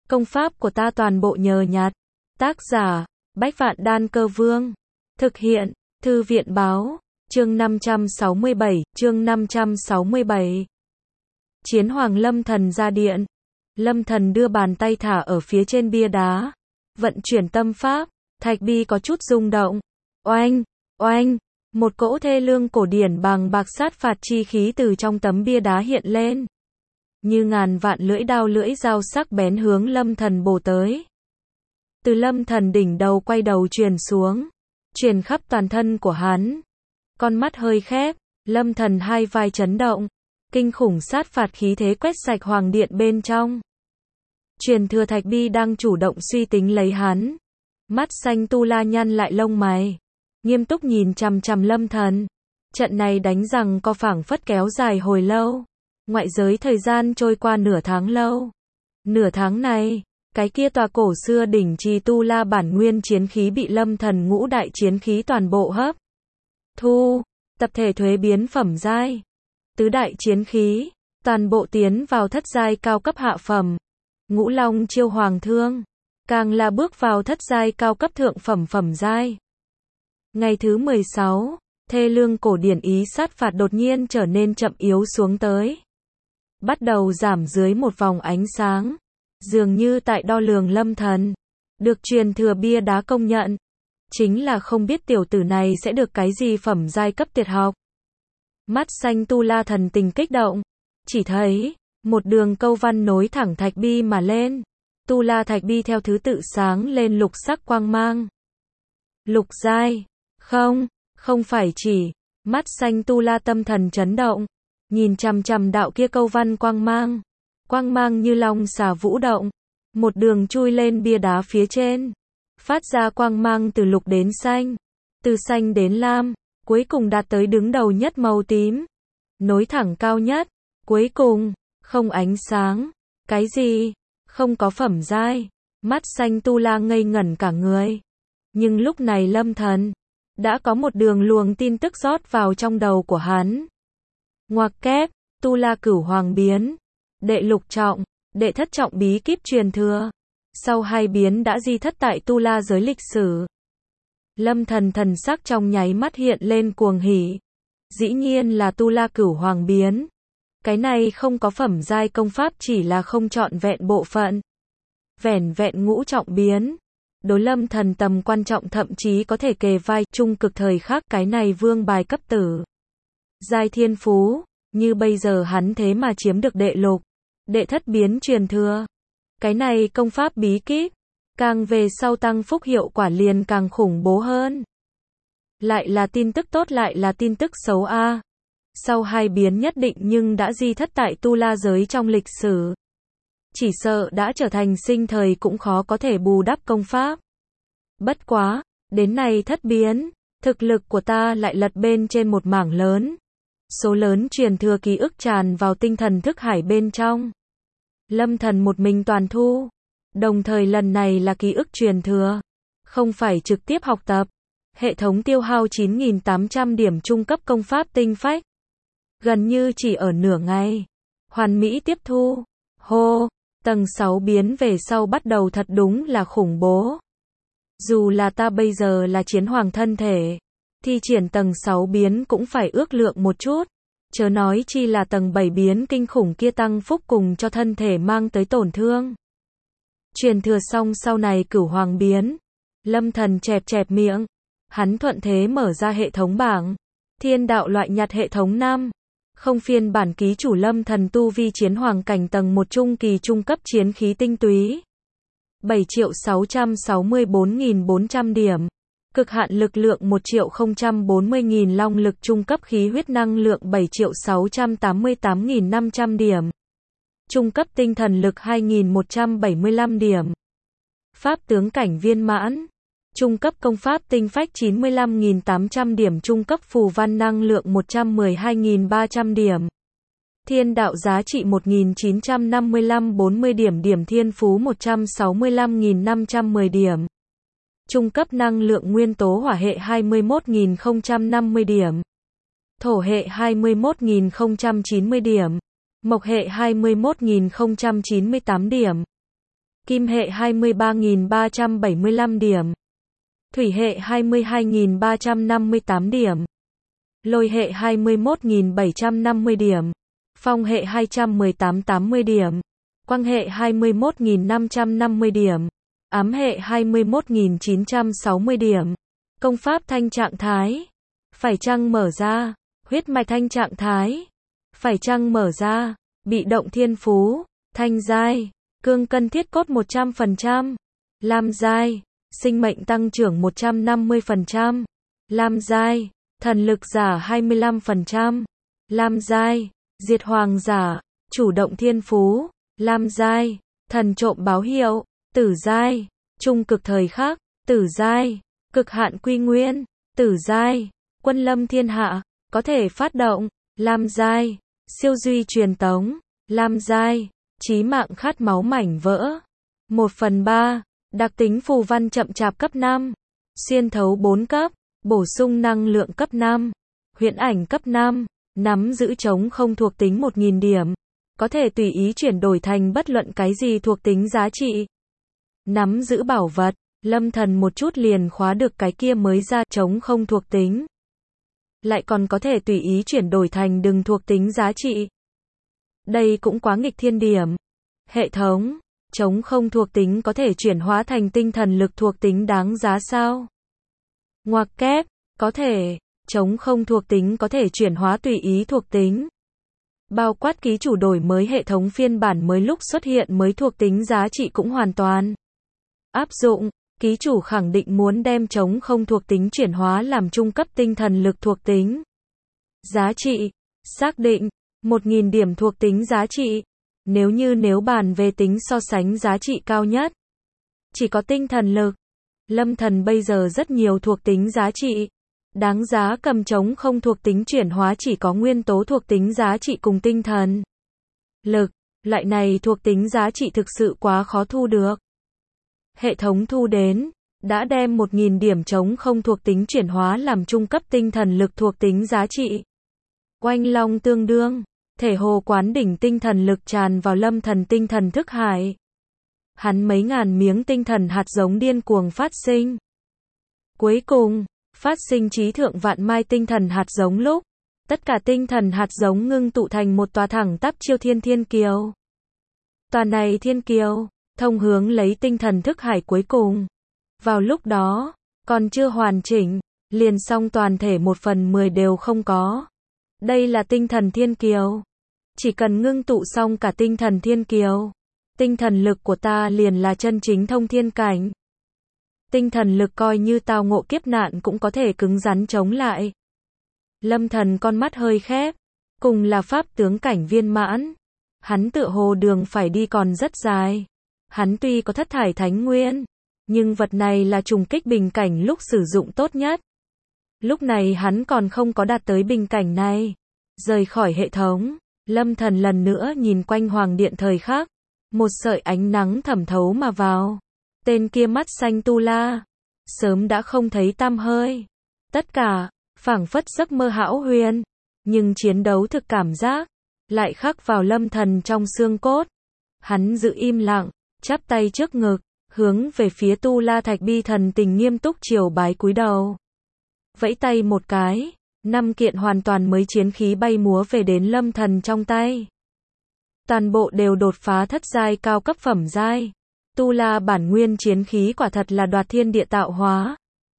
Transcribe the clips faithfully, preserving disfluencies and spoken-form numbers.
Công pháp của ta toàn bộ nhờ nhặt. Tác giả, Bách Vạn Đan Cơ Vương. Thực hiện, Thư viện Báo. Chương năm trăm sáu mươi bảy, chương năm trăm sáu mươi bảy. Chiến Hoàng Lâm Thần ra điện. Lâm Thần đưa bàn tay thả ở phía trên bia đá. Vận chuyển tâm pháp, thạch bi có chút rung động. Oanh, oanh, một cỗ thê lương cổ điển bằng bạc sát phạt chi khí từ trong tấm bia đá hiện lên. Như ngàn vạn lưỡi đao lưỡi dao sắc bén hướng Lâm Thần bổ tới. Từ Lâm Thần đỉnh đầu quay đầu truyền xuống, truyền khắp toàn thân của hắn. Con mắt hơi khép, Lâm Thần hai vai chấn động, kinh khủng sát phạt khí thế quét sạch hoàng điện bên trong. Truyền thừa thạch bi đang chủ động suy tính lấy hắn. Mắt xanh tu la nhăn lại lông mày, nghiêm túc nhìn chằm chằm Lâm Thần. Trận này đánh rằng co phảng phất kéo dài hồi lâu. Ngoại giới thời gian trôi qua nửa tháng lâu. Nửa tháng này, cái kia tòa cổ xưa đỉnh trì tu la bản nguyên chiến khí bị Lâm Thần ngũ đại chiến khí toàn bộ hấp thu, tập thể thuế biến phẩm giai. Tứ đại chiến khí, toàn bộ tiến vào thất giai cao cấp hạ phẩm. Ngũ Long Chiêu Hoàng Thương, càng là bước vào thất giai cao cấp thượng phẩm phẩm giai. Ngày thứ mười sáu, thê lương cổ điển ý sát phạt đột nhiên trở nên chậm yếu xuống tới. Bắt đầu giảm dưới một vòng ánh sáng. Dường như tại đo lường Lâm Thần. Được truyền thừa bia đá công nhận. Chính là không biết tiểu tử này sẽ được cái gì phẩm giai cấp tuyệt học. Mắt xanh tu la thần tình kích động. Chỉ thấy, một đường câu văn nối thẳng thạch bi mà lên. Tu la thạch bi theo thứ tự sáng lên lục sắc quang mang. Lục giai. Không, không phải chỉ. Mắt xanh tu la tâm thần chấn động. Nhìn chằm chằm đạo kia câu văn quang mang. Quang mang như long xà vũ động. Một đường chui lên bia đá phía trên. Phát ra quang mang từ lục đến xanh. Từ xanh đến lam. Cuối cùng đạt tới đứng đầu nhất màu tím. Nối thẳng cao nhất. Cuối cùng, không ánh sáng. Cái gì? Không có phẩm giai. Mắt xanh tu la ngây ngẩn cả người. Nhưng lúc này Lâm Thần đã có một đường luồng tin tức rót vào trong đầu của hắn. Ngoặc kép, tu la cửu hoàng biến. Đệ lục trọng, đệ thất trọng bí kíp truyền thừa. Sau hai biến đã di thất tại tu la giới lịch sử. Lâm Thần thần sắc trong nháy mắt hiện lên cuồng hỉ. Dĩ nhiên là tu la cửu hoàng biến. Cái này không có phẩm giai công pháp chỉ là không trọn vẹn bộ phận. Vẻn vẹn ngũ trọng biến. Đối Lâm Thần tầm quan trọng thậm chí có thể kề vai trung cực thời khắc cái này vương bài cấp tử. Giai thiên phú, như bây giờ hắn thế mà chiếm được đệ lục, đệ thất biến truyền thừa. Cái này công pháp bí kíp, càng về sau tăng phúc hiệu quả liền càng khủng bố hơn. Lại là tin tức tốt lại là tin tức xấu a. À. Sau hai biến nhất định nhưng đã di thất tại tu la giới trong lịch sử. Chỉ sợ đã trở thành sinh thời cũng khó có thể bù đắp công pháp. Bất quá, đến nay thất biến, thực lực của ta lại lật bên trên một mảng lớn. Số lớn truyền thừa ký ức tràn vào tinh thần thức hải bên trong. Lâm Thần một mình toàn thu. Đồng thời lần này là ký ức truyền thừa. Không phải trực tiếp học tập. Hệ thống tiêu hao chín nghìn tám trăm điểm trung cấp công pháp tinh phách. Gần như chỉ ở nửa ngày. Hoàn mỹ tiếp thu. Hô, tầng sáu biến về sau bắt đầu thật đúng là khủng bố. Dù là ta bây giờ là chiến hoàng thân thể. Thi triển tầng sáu biến cũng phải ước lượng một chút. Chớ nói chi là tầng bảy biến kinh khủng kia tăng phúc cùng cho thân thể mang tới tổn thương. Truyền thừa xong sau này cửu hoàng biến. Lâm Thần chẹp chẹp miệng. Hắn thuận thế mở ra hệ thống bảng. Thiên đạo loại nhặt hệ thống năm. Không phiên bản ký chủ Lâm Thần tu vi chiến hoàng cảnh tầng một trung kỳ trung cấp chiến khí tinh túy. bảy triệu sáu trăm sáu mươi bốn nghìn bốn trăm điểm. Cực hạn lực lượng một triệu không trăm bốn mươi nghìn long lực trung cấp khí huyết năng lượng bảy triệu sáu trăm tám mươi tám nghìn năm trăm điểm. Trung cấp tinh thần lực hai nghìn một trăm bảy mươi lăm điểm. Pháp tướng cảnh viên mãn. Trung cấp công pháp tinh phách chín mươi lăm nghìn tám trăm điểm. Trung cấp phù văn năng lượng một trăm mười hai nghìn ba trăm điểm. Thiên đạo giá trị một nghìn chín trăm năm mươi lăm bốn mươi điểm. Điểm thiên phú một trăm sáu mươi lăm nghìn năm trăm mười điểm. Trung cấp năng lượng nguyên tố hỏa hệ hai mươi mốt nghìn không trăm năm mươi điểm. Thổ hệ hai mươi mốt nghìn không trăm chín mươi điểm. Mộc hệ hai mươi mốt nghìn không trăm chín mươi tám điểm. Kim hệ hai mươi ba nghìn ba trăm bảy mươi lăm điểm. Thủy hệ hai mươi hai nghìn ba trăm năm mươi tám điểm. Lôi hệ hai mươi mốt nghìn bảy trăm năm mươi điểm. Phong hệ hai trăm mười tám nghìn tám mươi điểm. Quang hệ hai mươi mốt nghìn năm trăm năm mươi điểm. Ám hệ hai mươi mốt nghìn chín trăm sáu mươi điểm. Công pháp thanh trạng thái. Phải chăng mở ra. Huyết mạch thanh trạng thái. Phải chăng mở ra. Bị động thiên phú. Thanh giai. Cương cân thiết cốt một trăm phần trăm. Lam giai. Sinh mệnh tăng trưởng một trăm năm mươi phần trăm. Lam giai. Thần lực giả hai mươi lăm phần trăm. Lam giai. Diệt hoàng giả. Chủ động thiên phú. Lam giai. Thần trộm báo hiệu. Tử giai. Trung cực thời khắc. Tử giai. Cực hạn quy nguyên. Tử giai. Quân lâm thiên hạ. Có thể phát động. Lam giai. Siêu duy truyền tống. Lam giai. Chí mạng khát máu mảnh vỡ. một phần ba. Đặc tính phù văn chậm chạp cấp năm. Xuyên thấu bốn cấp. Bổ sung năng lượng cấp năm. Huyễn ảnh cấp năm. Nắm giữ trống không thuộc tính một nghìn điểm. Có thể tùy ý chuyển đổi thành bất luận cái gì thuộc tính giá trị. Nắm giữ bảo vật. Lâm Thần một chút liền khóa được cái kia mới ra trống không thuộc tính. Lại còn có thể tùy ý chuyển đổi thành đừng thuộc tính giá trị. Đây cũng quá nghịch thiên điểm. Hệ thống. Trống không thuộc tính có thể chuyển hóa thành tinh thần lực thuộc tính đáng giá sao? Ngoặc kép. Có thể. Trống không thuộc tính có thể chuyển hóa tùy ý thuộc tính. Bao quát ký chủ đổi mới hệ thống phiên bản mới lúc xuất hiện mới thuộc tính giá trị cũng hoàn toàn áp dụng. Ký chủ khẳng định muốn đem trống không thuộc tính chuyển hóa làm trung cấp tinh thần lực thuộc tính. Giá trị. Xác định. một nghìn điểm thuộc tính giá trị. Nếu như nếu bàn về tính so sánh giá trị cao nhất. Chỉ có tinh thần lực. Lâm Thần bây giờ rất nhiều thuộc tính giá trị. Đáng giá cầm trống không thuộc tính chuyển hóa chỉ có nguyên tố thuộc tính giá trị cùng tinh thần lực. Loại này thuộc tính giá trị thực sự quá khó thu được. Hệ thống thu đến. Đã đem một nghìn điểm trống không thuộc tính chuyển hóa làm trung cấp tinh thần lực thuộc tính giá trị. Oanh long tương đương. Thể hồ quán đỉnh tinh thần lực tràn vào Lâm Thần tinh thần thức hải. Hắn mấy ngàn miếng tinh thần hạt giống điên cuồng phát sinh. Cuối cùng, phát sinh trí thượng vạn mai tinh thần hạt giống lúc, tất cả tinh thần hạt giống ngưng tụ thành một tòa thẳng tắp chiêu thiên thiên kiều. Tòa này thiên kiều, thông hướng lấy tinh thần thức hải cuối cùng. Vào lúc đó, còn chưa hoàn chỉnh, liền xong toàn thể một phần mười đều không có. Đây là tinh thần thiên kiều. Chỉ cần ngưng tụ xong cả tinh thần thiên kiều, tinh thần lực của ta liền là chân chính thông thiên cảnh. Tinh thần lực coi như tao ngộ kiếp nạn cũng có thể cứng rắn chống lại. Lâm Thần con mắt hơi khép, cùng là pháp tướng cảnh viên mãn. Hắn tựa hồ đường phải đi còn rất dài. Hắn tuy có thất thải thánh nguyên, nhưng vật này là trùng kích bình cảnh lúc sử dụng tốt nhất. Lúc này hắn còn không có đạt tới bình cảnh này. Rời khỏi hệ thống, Lâm Thần lần nữa nhìn quanh hoàng điện thời khắc. Một sợi ánh nắng thẩm thấu mà vào. Tên kia mắt xanh tu la, sớm đã không thấy tăm hơi. Tất cả, phảng phất giấc mơ hão huyền. Nhưng chiến đấu thực cảm giác, lại khắc vào Lâm Thần trong xương cốt. Hắn giữ im lặng, chắp tay trước ngực, hướng về phía tu la thạch bi thần tình nghiêm túc triều bái cúi đầu. Vẫy tay một cái, năm kiện hoàn toàn mới chiến khí bay múa về đến Lâm Thần trong tay. Toàn bộ đều đột phá thất giai cao cấp phẩm giai. Tu la bản nguyên chiến khí quả thật là đoạt thiên địa tạo hóa.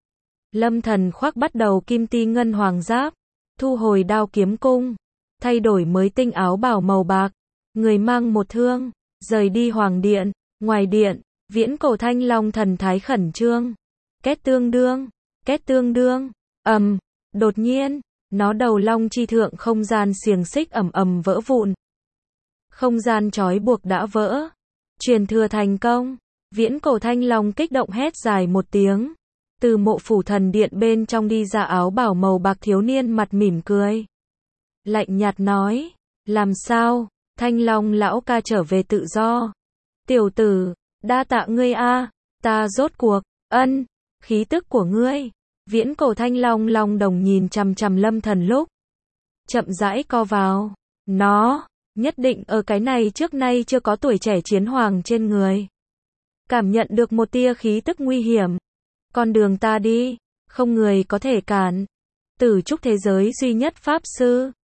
Lâm Thần khoác bắt đầu kim ti ngân hoàng giáp, thu hồi đao kiếm cung, thay đổi mới tinh áo bào màu bạc, người mang một thương, rời đi hoàng điện. Ngoài điện, viễn cổ thanh long thần thái khẩn trương. Két tương đương, két tương đương, ầm, đột nhiên, nó đầu long chi thượng không gian xiềng xích ầm ầm vỡ vụn. Không gian trói buộc đã vỡ. Truyền thừa thành công. Viễn cổ thanh long kích động hét dài một tiếng. Từ mộ phủ thần điện bên trong đi ra áo bào màu bạc thiếu niên mặt mỉm cười. Lạnh nhạt nói. Làm sao, thanh long lão ca trở về tự do. Tiểu tử, đa tạ ngươi a, ta rốt cuộc, ân, khí tức của ngươi. Viễn cổ thanh long long đồng nhìn chằm chằm Lâm Thần lúc. Chậm rãi co vào. Nó, nhất định ở cái này trước nay chưa có tuổi trẻ chiến hoàng trên người. cảm nhận được một tia khí tức nguy hiểm. Con đường ta đi, không người có thể cản. Tử trúc thế giới duy nhất pháp sư.